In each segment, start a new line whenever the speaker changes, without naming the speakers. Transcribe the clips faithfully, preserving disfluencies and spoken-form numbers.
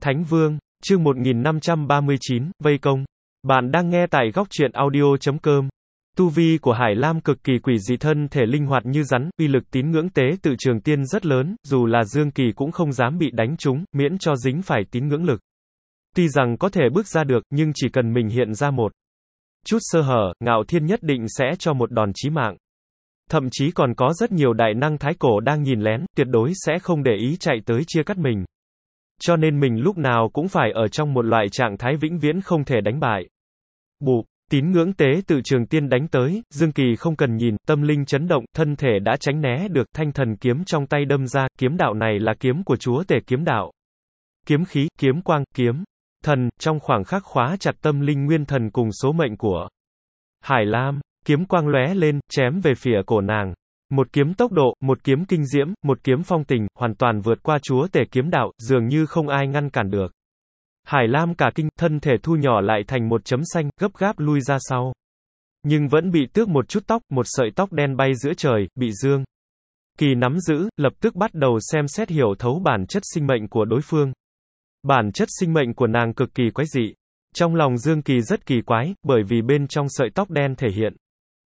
Thánh Vương, chương một nghìn năm trăm ba mươi chín, Vây Công. Bạn đang nghe tại góc truyện audio chấm com. Tu vi của Hải Lam cực kỳ quỷ dị, thân thể linh hoạt như rắn, uy lực tín ngưỡng tế tự trường tiên rất lớn, dù là Dương Kỳ cũng không dám bị đánh trúng, miễn cho dính phải tín ngưỡng lực. Tuy rằng có thể bước ra được, nhưng chỉ cần mình hiện ra một chút sơ hở, Ngạo Thiên nhất định sẽ cho một đòn chí mạng. Thậm chí còn có rất nhiều đại năng thái cổ đang nhìn lén, tuyệt đối sẽ không để ý chạy tới chia cắt mình. Cho nên mình lúc nào cũng phải ở trong một loại trạng thái vĩnh viễn không thể đánh bại. Bụp, tín ngưỡng tế tự trường tiên đánh tới, Dương Kỳ không cần nhìn, tâm linh chấn động, thân thể đã tránh né được, thanh thần kiếm trong tay đâm ra, kiếm đạo này là kiếm của chúa tể kiếm đạo. Kiếm khí, kiếm quang, kiếm thần, trong khoảng khắc khóa chặt tâm linh nguyên thần cùng số mệnh của Hải Lam, kiếm quang lóe lên, chém về phía cổ nàng. Một kiếm tốc độ, một kiếm kinh diễm, một kiếm phong tình, hoàn toàn vượt qua chúa tể kiếm đạo, dường như không ai ngăn cản được. Hải Lam cả kinh, thân thể thu nhỏ lại thành một chấm xanh, gấp gáp lui ra sau. Nhưng vẫn bị tước một chút tóc, một sợi tóc đen bay giữa trời, bị Dương Kỳ nắm giữ, lập tức bắt đầu xem xét hiểu thấu bản chất sinh mệnh của đối phương. Bản chất sinh mệnh của nàng cực kỳ quái dị. Trong lòng Dương Kỳ rất kỳ quái, bởi vì bên trong sợi tóc đen thể hiện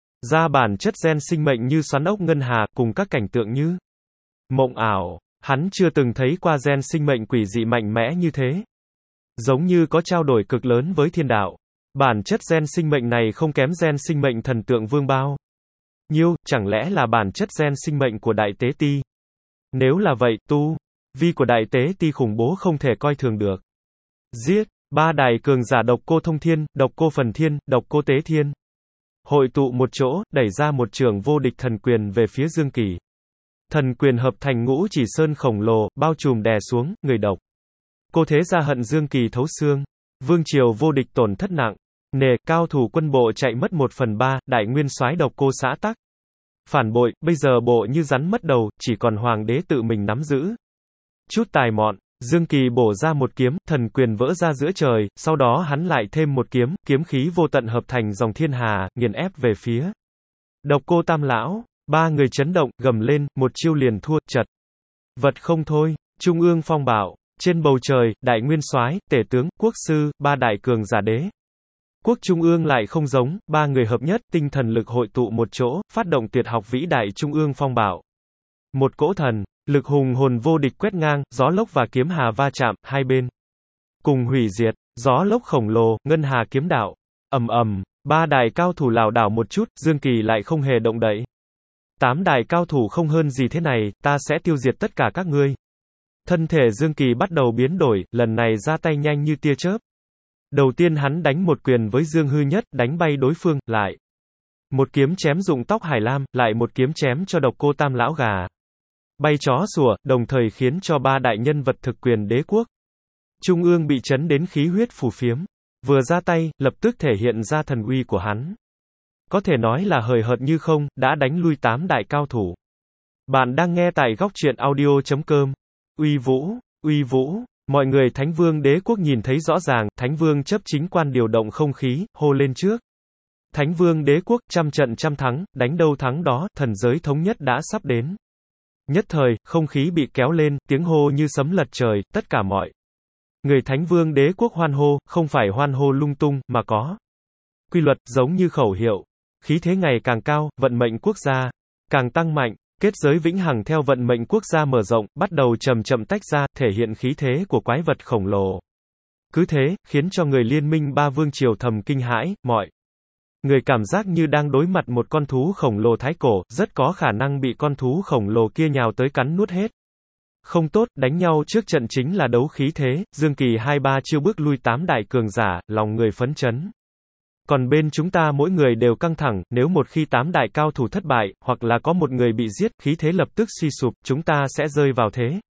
ra bản chất gen sinh mệnh như xoắn ốc ngân hà, cùng các cảnh tượng như mộng ảo. Hắn chưa từng thấy qua gen sinh mệnh quỷ dị mạnh mẽ như thế. Giống như có trao đổi cực lớn với thiên đạo. Bản chất gen sinh mệnh này không kém gen sinh mệnh thần tượng vương bao nhiêu, chẳng lẽ là bản chất gen sinh mệnh của Đại Tế Ti? Nếu là vậy, tu vi của Đại Tế Ti khủng bố không thể coi thường được. Giết, ba đại cường giả Độc Cô Thông Thiên, Độc Cô Phần Thiên, Độc Cô Tế Thiên. Hội tụ một chỗ, đẩy ra một trường vô địch thần quyền về phía Dương Kỳ. Thần quyền hợp thành ngũ chỉ sơn khổng lồ, bao trùm đè xuống, người Độc Cô thế ra hận Dương Kỳ thấu xương. Vương triều vô địch tổn thất nặng nề, cao thủ quân bộ chạy mất một phần ba, đại nguyên soái Độc Cô xã tắc phản bội, bây giờ bộ như rắn mất đầu, chỉ còn hoàng đế tự mình nắm giữ. Chút tài mọn, Dương Kỳ bổ ra một kiếm, thần quyền vỡ ra giữa trời, sau đó hắn lại thêm một kiếm, kiếm khí vô tận hợp thành dòng thiên hà, nghiền ép về phía Độc Cô Tam lão. Ba người chấn động, gầm lên, một chiêu liền thua, chật vật không thôi. Trung ương phong bạo, trên bầu trời, đại nguyên soái, tể tướng, quốc sư, ba đại cường giả đế quốc trung ương lại không giống, ba người hợp nhất, tinh thần lực hội tụ một chỗ, phát động tuyệt học vĩ đại trung ương phong bạo. Một cỗ thần lực hùng hồn vô địch quét ngang, gió lốc và kiếm hà va chạm, hai bên cùng hủy diệt. Gió lốc khổng lồ, ngân hà kiếm đạo. Ầm ầm, ba đại cao thủ lảo đảo một chút, Dương Kỳ lại không hề động đậy. Tám đại cao thủ không hơn gì thế này, ta sẽ tiêu diệt tất cả các ngươi. Thân thể Dương Kỳ bắt đầu biến đổi, lần này ra tay nhanh như tia chớp. Đầu tiên hắn đánh một quyền với Dương Hư Nhất, đánh bay đối phương, lại một kiếm chém rụng tóc Hải Lam, lại một kiếm chém cho Độc Cô Tam lão gà bay chó sủa, đồng thời khiến cho ba đại nhân vật thực quyền đế quốc trung ương bị chấn đến khí huyết phù phiếm. Vừa ra tay, lập tức thể hiện ra thần uy của hắn. Có thể nói là hời hợt như không, đã đánh lui tám đại cao thủ. Bạn đang nghe tại góc truyện audio chấm com. Uy vũ, uy vũ. Mọi người Thánh Vương đế quốc nhìn thấy rõ ràng, Thánh Vương chấp chính quan điều động không khí, hô lên trước. Thánh Vương đế quốc, trăm trận trăm thắng, đánh đâu thắng đó, thần giới thống nhất đã sắp đến. Nhất thời, không khí bị kéo lên, tiếng hô như sấm lật trời, tất cả mọi người Thánh Vương đế quốc hoan hô, không phải hoan hô lung tung, mà có quy luật, giống như khẩu hiệu. Khí thế ngày càng cao, vận mệnh quốc gia càng tăng mạnh, kết giới vĩnh hằng theo vận mệnh quốc gia mở rộng, bắt đầu chậm chậm tách ra, thể hiện khí thế của quái vật khổng lồ. Cứ thế, khiến cho người liên minh ba vương triều thầm kinh hãi, mọi người cảm giác như đang đối mặt một con thú khổng lồ thái cổ, rất có khả năng bị con thú khổng lồ kia nhào tới cắn nuốt hết. Không tốt, đánh nhau trước trận chính là đấu khí thế, Dương Kỳ hai ba chiêu bước lui tám đại cường giả, lòng người phấn chấn. Còn bên chúng ta mỗi người đều căng thẳng, nếu một khi tám đại cao thủ thất bại, hoặc là có một người bị giết, khí thế lập tức suy sụp, chúng ta sẽ rơi vào thế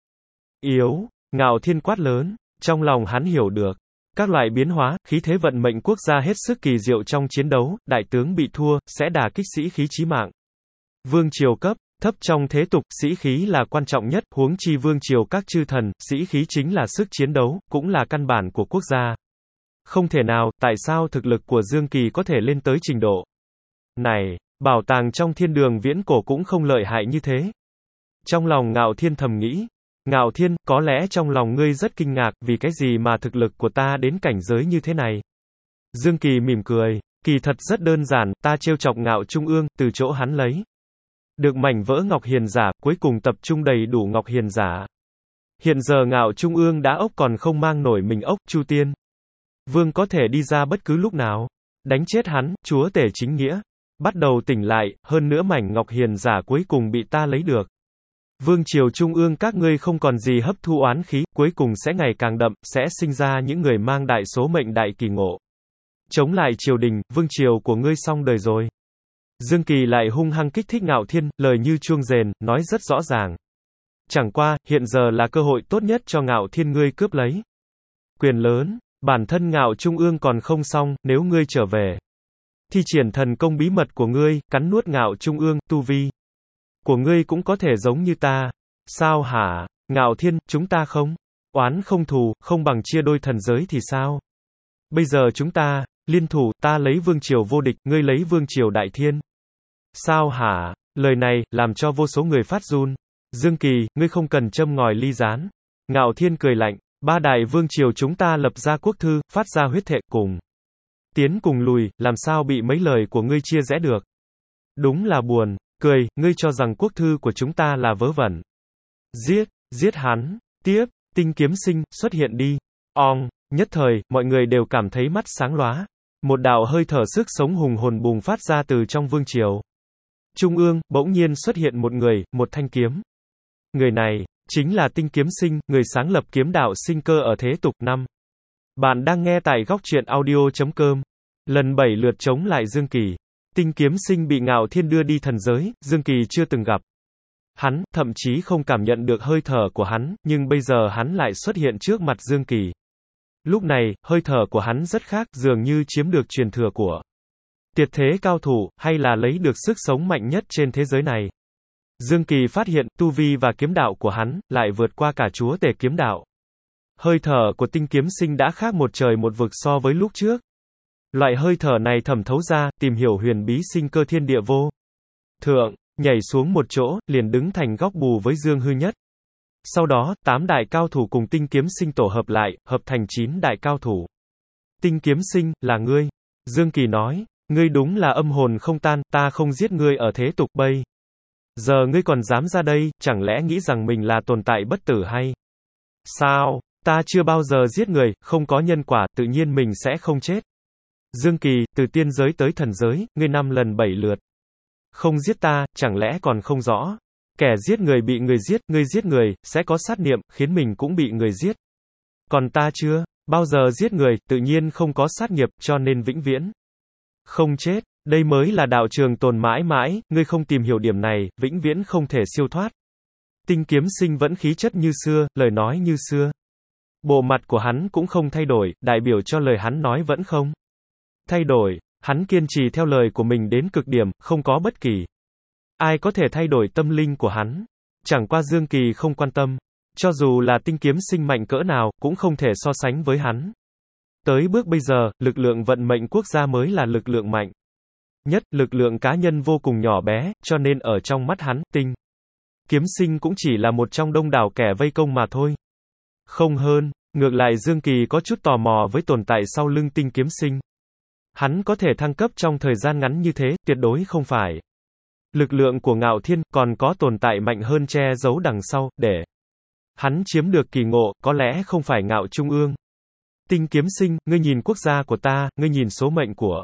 yếu. Ngạo Thiên quát lớn, trong lòng hắn hiểu được các loại biến hóa, khí thế vận mệnh quốc gia hết sức kỳ diệu trong chiến đấu, đại tướng bị thua, sẽ đả kích sĩ khí chí mạng. Vương triều cấp thấp trong thế tục, sĩ khí là quan trọng nhất, huống chi vương triều các chư thần, sĩ khí chính là sức chiến đấu, cũng là căn bản của quốc gia. Không thể nào, tại sao thực lực của Dương Kỳ có thể lên tới trình độ này, bảo tàng trong thiên đường viễn cổ cũng không lợi hại như thế. Trong lòng Ngạo Thiên thầm nghĩ, Ngạo Thiên, có lẽ trong lòng ngươi rất kinh ngạc, vì cái gì mà thực lực của ta đến cảnh giới như thế này. Dương Kỳ mỉm cười, kỳ thật rất đơn giản, ta trêu chọc Ngạo Trung ương, từ chỗ hắn lấy được mảnh vỡ Ngọc Hiền giả, cuối cùng tập trung đầy đủ Ngọc Hiền giả. Hiện giờ Ngạo Trung ương đã ốc còn không mang nổi mình ốc, Chu Tiên Vương có thể đi ra bất cứ lúc nào. Đánh chết hắn, chúa tể chính nghĩa. Bắt đầu tỉnh lại, hơn nữa mảnh Ngọc Hiền giả cuối cùng bị ta lấy được. Vương triều Trung ương các ngươi không còn gì hấp thu oán khí, cuối cùng sẽ ngày càng đậm, sẽ sinh ra những người mang đại số mệnh đại kỳ ngộ. Chống lại triều đình, vương triều của ngươi xong đời rồi. Dương Kỳ lại hung hăng kích thích Ngạo Thiên, lời như chuông rền, nói rất rõ ràng. Chẳng qua, hiện giờ là cơ hội tốt nhất cho Ngạo Thiên ngươi cướp lấy. Quyền lớn, bản thân Ngạo Trung ương còn không xong, nếu ngươi trở về. Thi triển thần công bí mật của ngươi, cắn nuốt Ngạo Trung ương, tu vi của ngươi cũng có thể giống như ta. Sao hả? Ngạo Thiên, chúng ta không oán không thù, không bằng chia đôi thần giới thì sao? Bây giờ chúng ta liên thủ, ta lấy vương triều vô địch, ngươi lấy vương triều đại thiên. Sao hả? Lời này làm cho vô số người phát run. Dương Kỳ, ngươi không cần châm ngòi ly gián. Ngạo Thiên cười lạnh, ba đại vương triều chúng ta lập ra quốc thư, phát ra huyết thệ, cùng tiến cùng lùi, làm sao bị mấy lời của ngươi chia rẽ được? Đúng là buồn. Cười, ngươi cho rằng quốc thư của chúng ta là vớ vẩn. Giết, giết hắn. Tiếp, Tinh Kiếm Sinh, xuất hiện đi. Ong, nhất thời, mọi người đều cảm thấy mắt sáng lóa. Một đạo hơi thở sức sống hùng hồn bùng phát ra từ trong vương triều. Trung ương, bỗng nhiên xuất hiện một người, một thanh kiếm. Người này, chính là Tinh Kiếm Sinh, người sáng lập kiếm đạo sinh cơ ở thế tục năm. Bạn đang nghe tại góc truyện audio chấm com. Lần bảy lượt chống lại Dương Kỳ. Tinh Kiếm Sinh bị Ngạo Thiên đưa đi thần giới, Dương Kỳ chưa từng gặp. Hắn, thậm chí không cảm nhận được hơi thở của hắn, nhưng bây giờ hắn lại xuất hiện trước mặt Dương Kỳ. Lúc này, hơi thở của hắn rất khác, dường như chiếm được truyền thừa của tuyệt thế cao thủ, hay là lấy được sức sống mạnh nhất trên thế giới này. Dương Kỳ phát hiện, tu vi và kiếm đạo của hắn, lại vượt qua cả chúa tể kiếm đạo. Hơi thở của Tinh Kiếm Sinh đã khác một trời một vực so với lúc trước. Loại hơi thở này thẩm thấu ra, tìm hiểu huyền bí sinh cơ thiên địa vô thượng, nhảy xuống một chỗ, liền đứng thành góc bù với Dương Hư Nhất. Sau đó, tám đại cao thủ cùng Tinh Kiếm Sinh tổ hợp lại, hợp thành chín đại cao thủ. Tinh Kiếm Sinh, là ngươi. Dương Kỳ nói, ngươi đúng là âm hồn không tan, ta không giết ngươi ở thế tục bây giờ ngươi còn dám ra đây, chẳng lẽ nghĩ rằng mình là tồn tại bất tử hay sao? Ta chưa bao giờ giết người, không có nhân quả, tự nhiên mình sẽ không chết. Dương Kỳ, từ tiên giới tới thần giới, ngươi năm lần bảy lượt không giết ta, chẳng lẽ còn không rõ? Kẻ giết người bị người giết, ngươi giết người, sẽ có sát niệm, khiến mình cũng bị người giết. Còn ta chưa bao giờ giết người, tự nhiên không có sát nghiệp, cho nên vĩnh viễn không chết. Đây mới là đạo trường tồn mãi mãi, ngươi không tìm hiểu điểm này, vĩnh viễn không thể siêu thoát. Tinh Kiếm Sinh vẫn khí chất như xưa, lời nói như xưa. Bộ mặt của hắn cũng không thay đổi, đại biểu cho lời hắn nói vẫn không thay đổi. Hắn kiên trì theo lời của mình đến cực điểm, không có bất kỳ ai có thể thay đổi tâm linh của hắn. Chẳng qua Dương Kỳ không quan tâm. Cho dù là Tinh Kiếm Sinh mạnh cỡ nào, cũng không thể so sánh với hắn. Tới bước bây giờ, lực lượng vận mệnh quốc gia mới là lực lượng mạnh nhất, lực lượng cá nhân vô cùng nhỏ bé, cho nên ở trong mắt hắn, Tinh Kiếm Sinh cũng chỉ là một trong đông đảo kẻ vây công mà thôi. Không hơn, ngược lại Dương Kỳ có chút tò mò với tồn tại sau lưng Tinh Kiếm Sinh. Hắn có thể thăng cấp trong thời gian ngắn như thế, tuyệt đối không phải lực lượng của Ngạo Thiên, còn có tồn tại mạnh hơn che giấu đằng sau, để hắn chiếm được kỳ ngộ, có lẽ không phải Ngạo Trung ương. Tinh Kiếm Sinh, ngươi nhìn quốc gia của ta, ngươi nhìn số mệnh của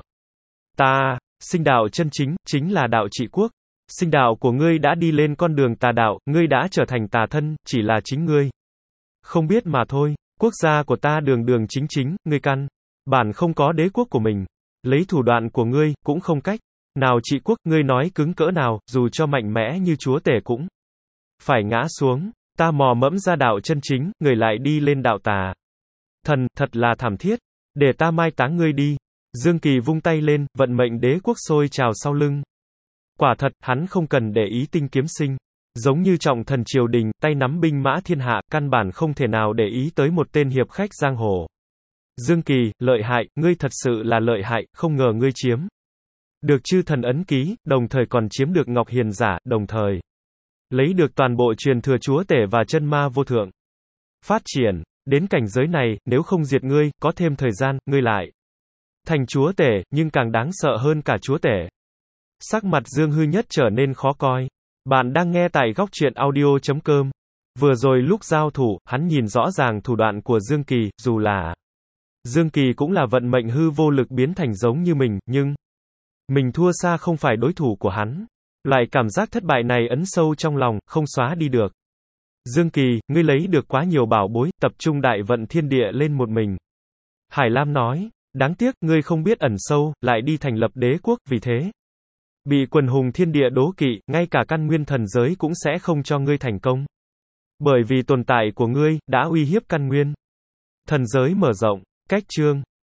ta, sinh đạo chân chính, chính là đạo trị quốc. Sinh đạo của ngươi đã đi lên con đường tà đạo, ngươi đã trở thành tà thân, chỉ là chính ngươi không biết mà thôi. Quốc gia của ta đường đường chính chính, ngươi căn bản không có đế quốc của mình. Lấy thủ đoạn của ngươi, cũng không cách nào trị quốc, ngươi nói cứng cỡ nào, dù cho mạnh mẽ như chúa tể cũng phải ngã xuống. Ta mò mẫm ra đạo chân chính, người lại đi lên đạo tà thần, thật là thảm thiết. Để ta mai táng ngươi đi. Dương Kỳ vung tay lên, vận mệnh đế quốc sôi trào sau lưng. Quả thật, hắn không cần để ý Tinh Kiếm Sinh. Giống như trọng thần triều đình, tay nắm binh mã thiên hạ, căn bản không thể nào để ý tới một tên hiệp khách giang hồ. Dương Kỳ, lợi hại, ngươi thật sự là lợi hại, không ngờ ngươi chiếm được chư thần ấn ký, đồng thời còn chiếm được Ngọc Hiền giả, đồng thời lấy được toàn bộ truyền thừa chúa tể và chân ma vô thượng. Phát triển, đến cảnh giới này, nếu không diệt ngươi, có thêm thời gian, ngươi lại thành chúa tể, nhưng càng đáng sợ hơn cả chúa tể. Sắc mặt Dương Hư Nhất trở nên khó coi. Bạn đang nghe tại góc truyện audio chấm com. Vừa rồi lúc giao thủ, hắn nhìn rõ ràng thủ đoạn của Dương Kỳ, dù là Dương Kỳ cũng là vận mệnh hư vô lực biến thành giống như mình, nhưng mình thua xa không phải đối thủ của hắn. Loại cảm giác thất bại này ấn sâu trong lòng, không xóa đi được. Dương Kỳ, ngươi lấy được quá nhiều bảo bối, tập trung đại vận thiên địa lên một mình. Hải Lam nói, đáng tiếc, ngươi không biết ẩn sâu, lại đi thành lập đế quốc, vì thế bị quần hùng thiên địa đố kỵ, ngay cả căn nguyên thần giới cũng sẽ không cho ngươi thành công. Bởi vì tồn tại của ngươi, đã uy hiếp căn nguyên thần giới mở rộng. Cách chương